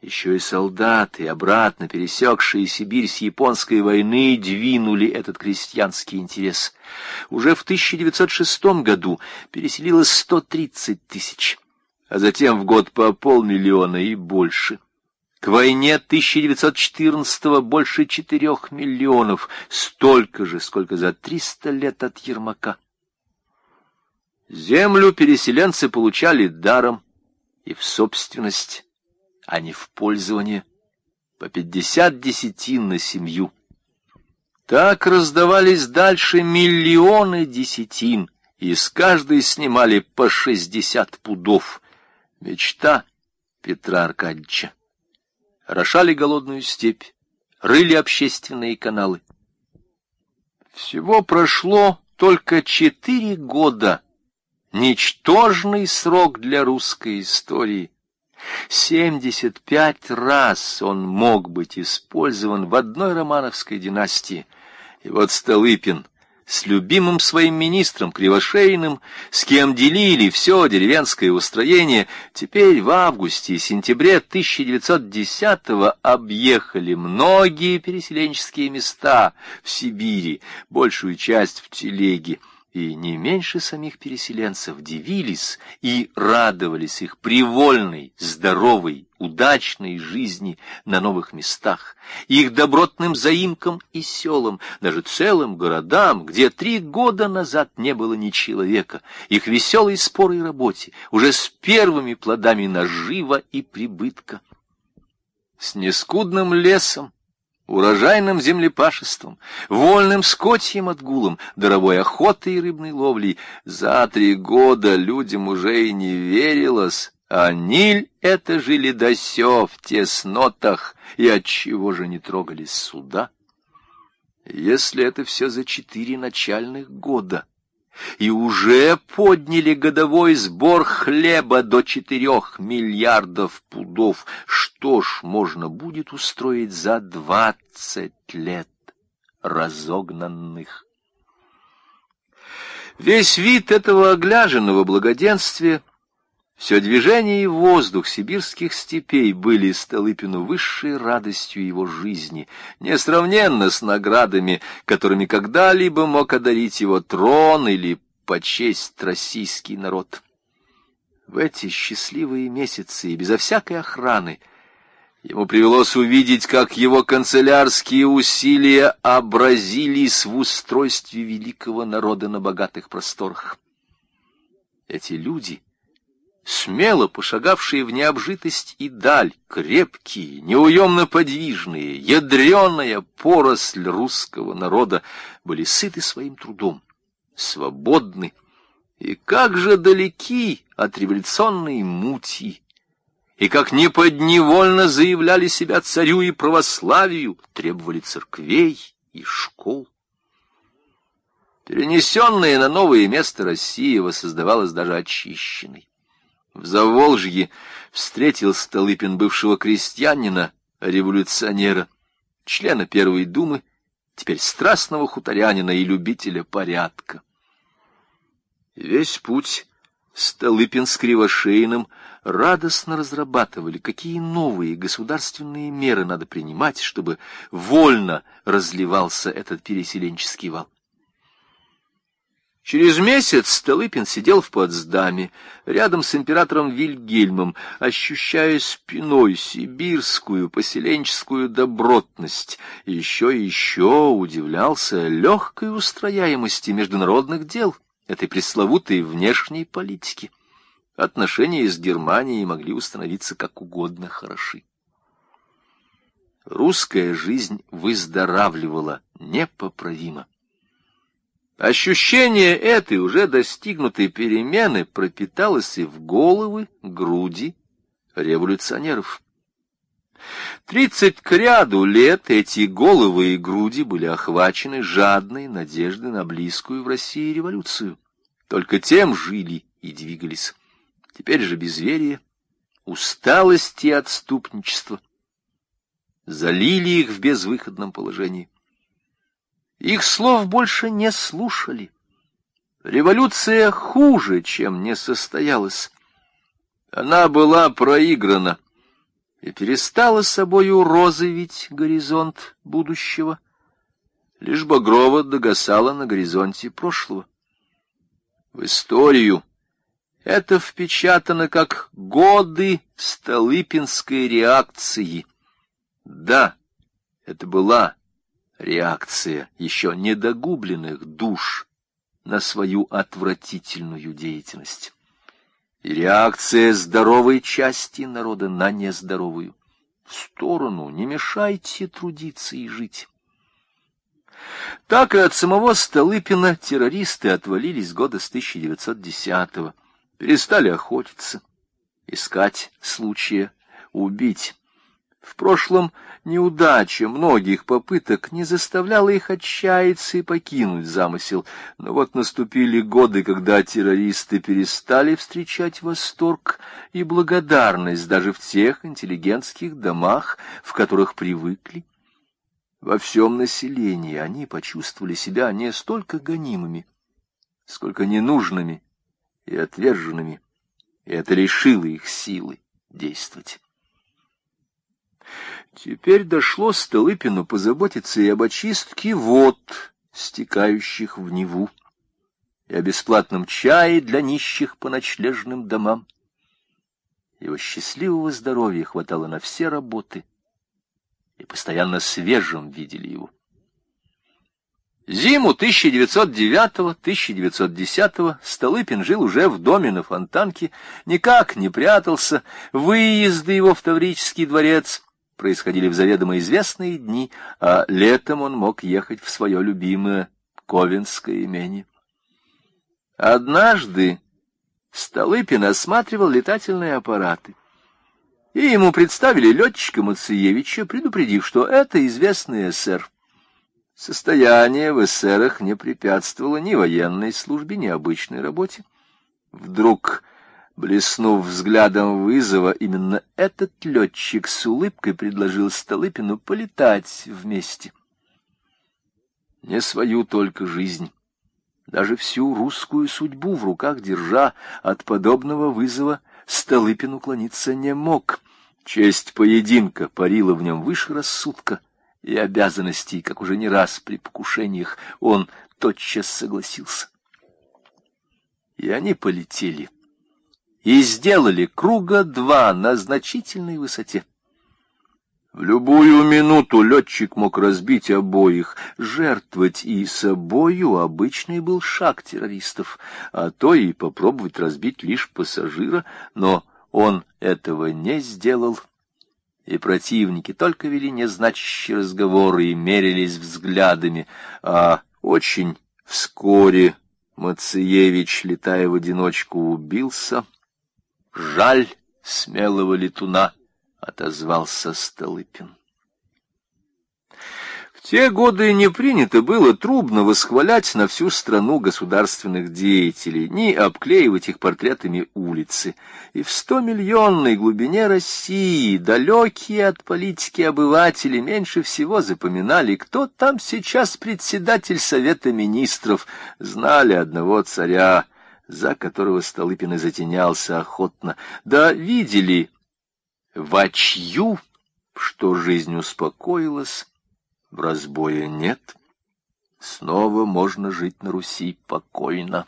Еще и солдаты, обратно пересекшие Сибирь с японской войны, двинули этот крестьянский интерес. Уже в 1906 году переселилось 130 тысяч, а затем в год по 500 000 и больше. К войне 1914-го больше 4 миллионов, столько же, сколько за 300 лет от Ермака. Землю переселенцы получали даром и в собственность, а не в пользование, по 50 десятин на семью. Так раздавались дальше миллионы десятин, и с каждой снимали по 60 пудов. Мечта Петра Аркадьевича. Орошали голодную степь, рыли общественные каналы. Всего прошло только 4 года. Ничтожный срок для русской истории. 75 раз он мог быть использован в одной романовской династии. И вот Столыпин с любимым своим министром Кривошеиным, с кем делили все деревенское устроение, теперь в августе и сентябре 1910-го объехали многие переселенческие места в Сибири, большую часть в телеге. И не меньше самих переселенцев дивились и радовались их привольной, здоровой, удачной жизни на новых местах, их добротным заимкам и селам, даже целым городам, где 3 года назад не было ни человека, их веселой спорой работе, уже с первыми плодами нажива и прибытка. С нескудным лесом, урожайным землепашеством, вольным скотьим отгулом, даровой охотой и рыбной ловлей за 3 года людям уже и не верилось, а Ниль это жили да сё в теснотах, и отчего же не трогались суда? Если это все за 4 начальных года, и уже подняли годовой сбор хлеба до 4 миллиардов пудов, что ж можно будет устроить за 20 лет разогнанных? Весь вид этого огляженного благоденствия, все движение и воздух сибирских степей были Столыпину высшей радостью его жизни, несравненно с наградами, которыми когда-либо мог одарить его трон или почесть российский народ. В эти счастливые месяцы и безо всякой охраны ему привелось увидеть, как его канцелярские усилия образились в устройстве великого народа на богатых просторах. Эти люди, смело пошагавшие в необжитость и даль, крепкие, неуемно подвижные, ядреная поросль русского народа, были сыты своим трудом, свободны, и как же далеки от революционной мути, и как неподневольно заявляли себя царю и православию, требовали церквей и школ. Перенесенная на новое место Россия воссоздавалась даже очищенной. В Заволжье встретил Столыпин бывшего крестьянина, революционера, члена Первой думы, теперь страстного хуторянина и любителя порядка. Весь путь Столыпин с Кривошеиным радостно разрабатывали, какие новые государственные меры надо принимать, чтобы вольно разливался этот переселенческий вал. Через месяц Столыпин сидел в Потсдаме, рядом с императором Вильгельмом, ощущая спиной сибирскую поселенческую добротность, и еще удивлялся легкой устрояемости международных дел, этой пресловутой внешней политики. Отношения с Германией могли установиться как угодно хороши. Русская жизнь выздоравливала непоправимо. Ощущение этой уже достигнутой перемены пропиталось и в головы, груди революционеров. 30 кряду лет эти головы и груди были охвачены жадной надеждой на близкую в России революцию. Только тем жили и двигались. Теперь же безверие, усталость и отступничество залили их в безвыходном положении. Их слов больше не слушали. Революция хуже, чем не состоялась. Она была проиграна. и перестала собою розовить горизонт будущего. Лишь багрово догасала на горизонте прошлого. В историю это впечатано как годы столыпинской реакции. Да, это была реакция еще недогубленных душ на свою отвратительную деятельность. И реакция здоровой части народа на нездоровую. В сторону, не мешайте трудиться и жить. Так и от самого Столыпина террористы отвалились года с 1910-го. Перестали охотиться, искать случая убить. В прошлом неудача многих попыток не заставляла их отчаяться и покинуть замысел. Но вот наступили годы, когда террористы перестали встречать восторг и благодарность даже в тех интеллигентских домах, в которых привыкли. Во всем населении они почувствовали себя не столько гонимыми, сколько ненужными и отверженными, и это лишило их силы действовать. Теперь дошло Столыпину позаботиться и об очистке вод, стекающих в Неву, и о бесплатном чае для нищих по ночлежным домам. Его счастливого здоровья хватало на все работы, и постоянно свежим видели его. Зиму 1909-1910 Столыпин жил уже в доме на Фонтанке, никак не прятался. Выезды его в Таврический дворец происходили в заведомо известные дни, а летом он мог ехать в свое любимое Ковенское имение. Однажды Столыпин осматривал летательные аппараты, и ему представили летчика Мациевича, предупредив, что это известный эсер. Состояние в эсерах не препятствовало ни военной службе, ни обычной работе. Вдруг, блеснув взглядом вызова, именно этот летчик с улыбкой предложил Столыпину полетать вместе. Не свою только жизнь, даже всю русскую судьбу в руках держа, от подобного вызова Столыпин уклониться не мог. Честь поединка парила в нем выше рассудка и обязанностей, как уже не раз при покушениях, он тотчас согласился. И они полетели, и сделали круга 2 на значительной высоте. В любую минуту летчик мог разбить обоих, жертвовать и собою обычный был шаг террористов, а то и попробовать разбить лишь пассажира, но он этого не сделал. И противники только вели незначащие разговоры и мерились взглядами, а очень вскоре Мациевич, летая в одиночку, убился. «Жаль смелого летуна», — отозвался Столыпин. В те годы не принято было трубно восхвалять на всю страну государственных деятелей, ни обклеивать их портретами улицы. И в 100-миллионной глубине России далекие от политики обыватели меньше всего запоминали, кто там сейчас председатель Совета Министров. Знали одного царя, за которого Столыпин и затенялся охотно, да видели вочью, что жизнь успокоилась, разбоя нет, снова можно жить на Руси покойно.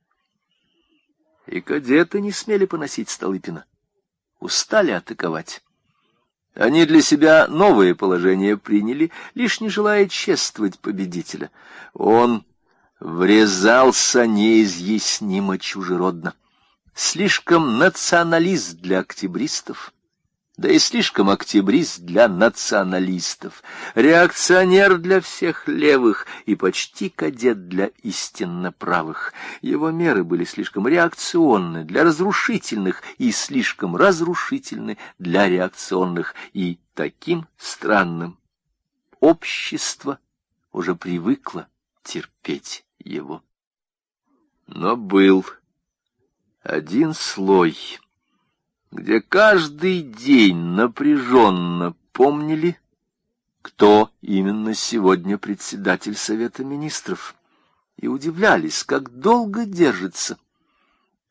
И кадеты не смели поносить Столыпина, устали атаковать. Они для себя новое положение приняли, лишь не желая чествовать победителя. Он врезался неизъяснимо чужеродно, слишком националист для октябристов, да и слишком октябрист для националистов, реакционер для всех левых и почти кадет для истинно правых. Его меры были слишком реакционны для разрушительных и слишком разрушительны для реакционных, и таким странным общество уже привыкло терпеть его. Но был один слой, где каждый день напряженно помнили, кто именно сегодня председатель Совета Министров, и удивлялись, как долго держится,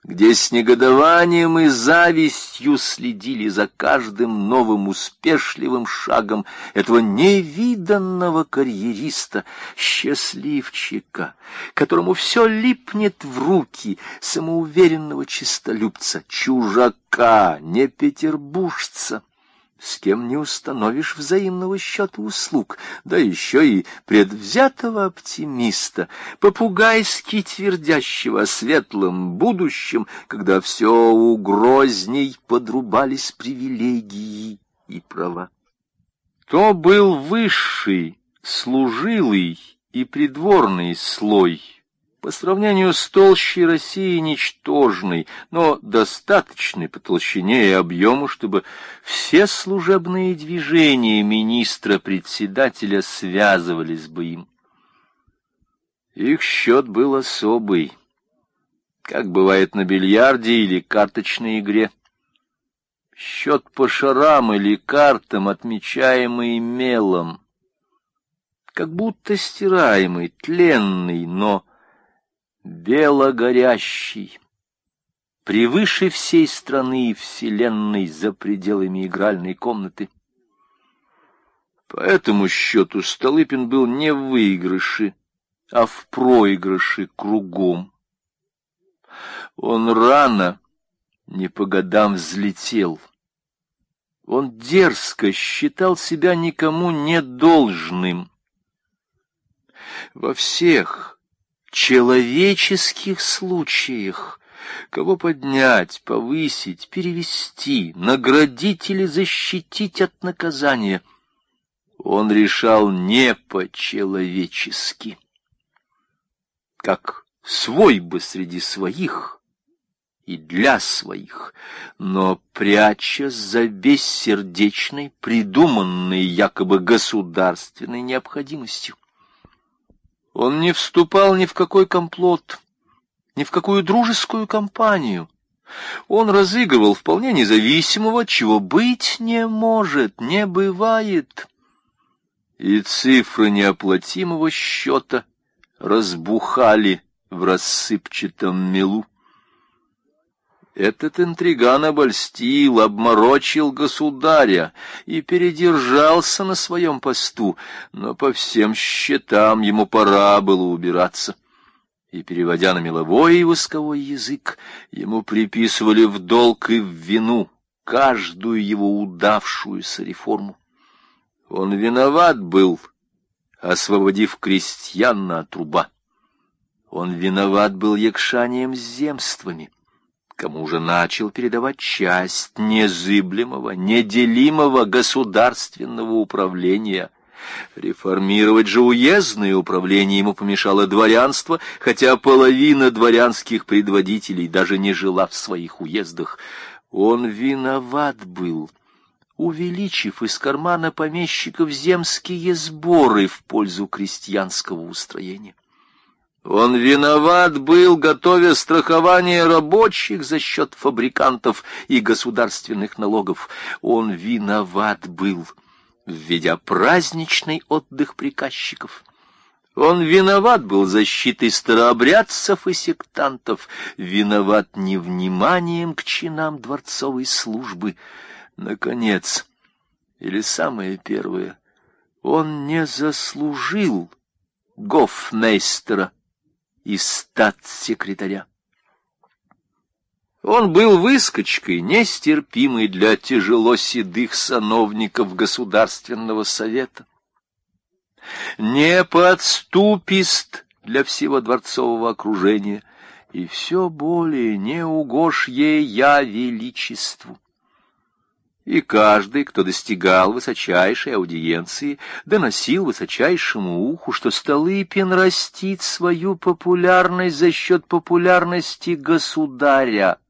где с негодованием и завистью следили за каждым новым успешливым шагом этого невиданного карьериста, счастливчика, которому все липнет в руки, самоуверенного честолюбца, чужака, не петербуржца, с кем не установишь взаимного счета услуг, да еще и предвзятого оптимиста, попугайски твердящего о светлом будущем, когда все угрозней подрубались привилегии и права. То был высший, служилый и придворный слой, по сравнению с толщей России ничтожный, но достаточный по толщине и объему, чтобы все служебные движения министра-председателя связывались бы им. Их счет был особый, как бывает на бильярде или карточной игре. Счет по шарам или картам, отмечаемый мелом, как будто стираемый, тленный, но белогорящий, превыше всей страны и вселенной за пределами игральной комнаты. По этому счету Столыпин был не в выигрыше, а в проигрыше кругом. Он рано, не по годам, взлетел. Он дерзко считал себя никому не должным. Во всех человеческих случаях, кого поднять, повысить, перевести, наградить или защитить от наказания, он решал не по-человечески, как свой бы среди своих и для своих, но пряча за бессердечной, придуманной якобы государственной необходимостью. Он не вступал ни в какой комплот, ни в какую дружескую компанию. Он разыгрывал вполне независимого, чего быть не может, не бывает. И цифры неоплатимого счета разбухали в рассыпчатом мелу. Этот интриган обольстил, обморочил государя и передержался на своем посту, но по всем счетам ему пора было убираться. И, переводя на меловой и восковой язык, ему приписывали в долг и в вину каждую его удавшуюся реформу. Он виноват был, освободив крестьян от труба. Он виноват был якшанием с земствами, кому уже начал передавать часть незыблемого, неделимого государственного управления. Реформировать же уездное управление ему помешало дворянство, хотя половина дворянских предводителей даже не жила в своих уездах. Он виноват был, увеличив из кармана помещиков земские сборы в пользу крестьянского устроения. Он виноват был, готовя страхование рабочих за счет фабрикантов и государственных налогов. Он виноват был, введя праздничный отдых приказчиков. Он виноват был защитой старообрядцев и сектантов, виноват невниманием к чинам дворцовой службы. Наконец, или самое первое, он не заслужил гофмейстера и статс-секретаря. Он был выскочкой, нестерпимой для тяжело седых сановников Государственного совета, не подступист для всего дворцового окружения и все более не угожье я величеству. И каждый, кто достигал высочайшей аудиенции, доносил высочайшему уху, что Столыпин растит свою популярность за счет популярности государя.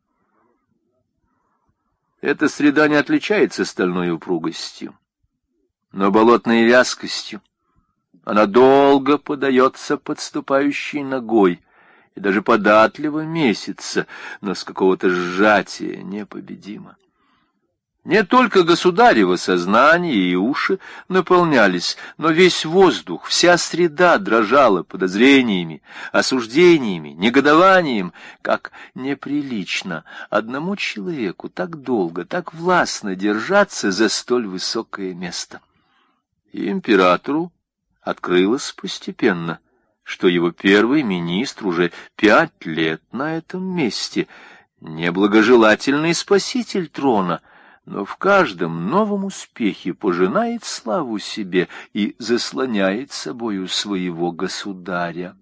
Эта среда не отличается стальной упругостью, но болотной вязкостью. Она долго подается подступающей ногой и даже податливо месится, но с какого-то сжатия непобедима. Не только государево сознание и уши наполнялись, но весь воздух, вся среда дрожала подозрениями, осуждениями, негодованием, как неприлично одному человеку так долго, так властно держаться за столь высокое место. И императору открылось постепенно, что его первый министр уже 5 лет на этом месте, неблагожелательный спаситель трона, но в каждом новом успехе пожинает славу себе и заслоняет собою своего государя.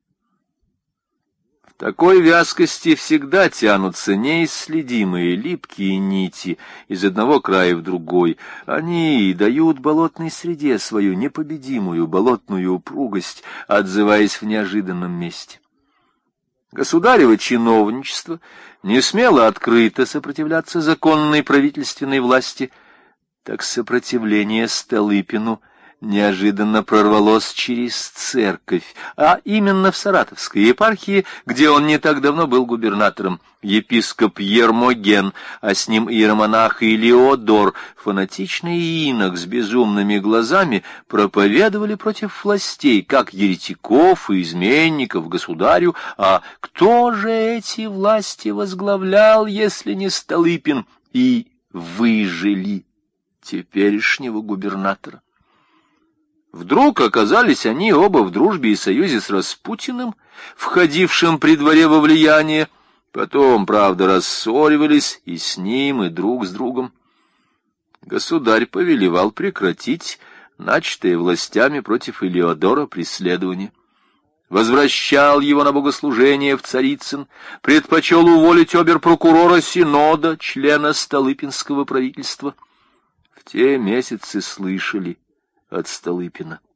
В такой вязкости всегда тянутся неисследимые липкие нити из одного края в другой. Они дают болотной среде свою непобедимую болотную упругость, отзываясь в неожиданном месте. Государево чиновничество не смело открыто сопротивляться законной правительственной власти, так сопротивление Столыпину неожиданно прорвалось через церковь, а именно в Саратовской епархии, где он не так давно был губернатором. Епископ Ермоген, а с ним иеромонах Илиодор, фанатичный инок с безумными глазами, проповедовали против властей, как еретиков и изменников государю, а кто же эти власти возглавлял, если не Столыпин, и выжили теперешнего губернатора? Вдруг оказались они оба в дружбе и союзе с Распутиным, входившим при дворе во влияние, потом, правда, рассоривались и с ним, и друг с другом. Государь повелевал прекратить начатое властями против Илиодора преследование, возвращал его на богослужение в Царицын, предпочел уволить обер-прокурора Синода, члена Столыпинского правительства. В те месяцы слышали от Столыпина.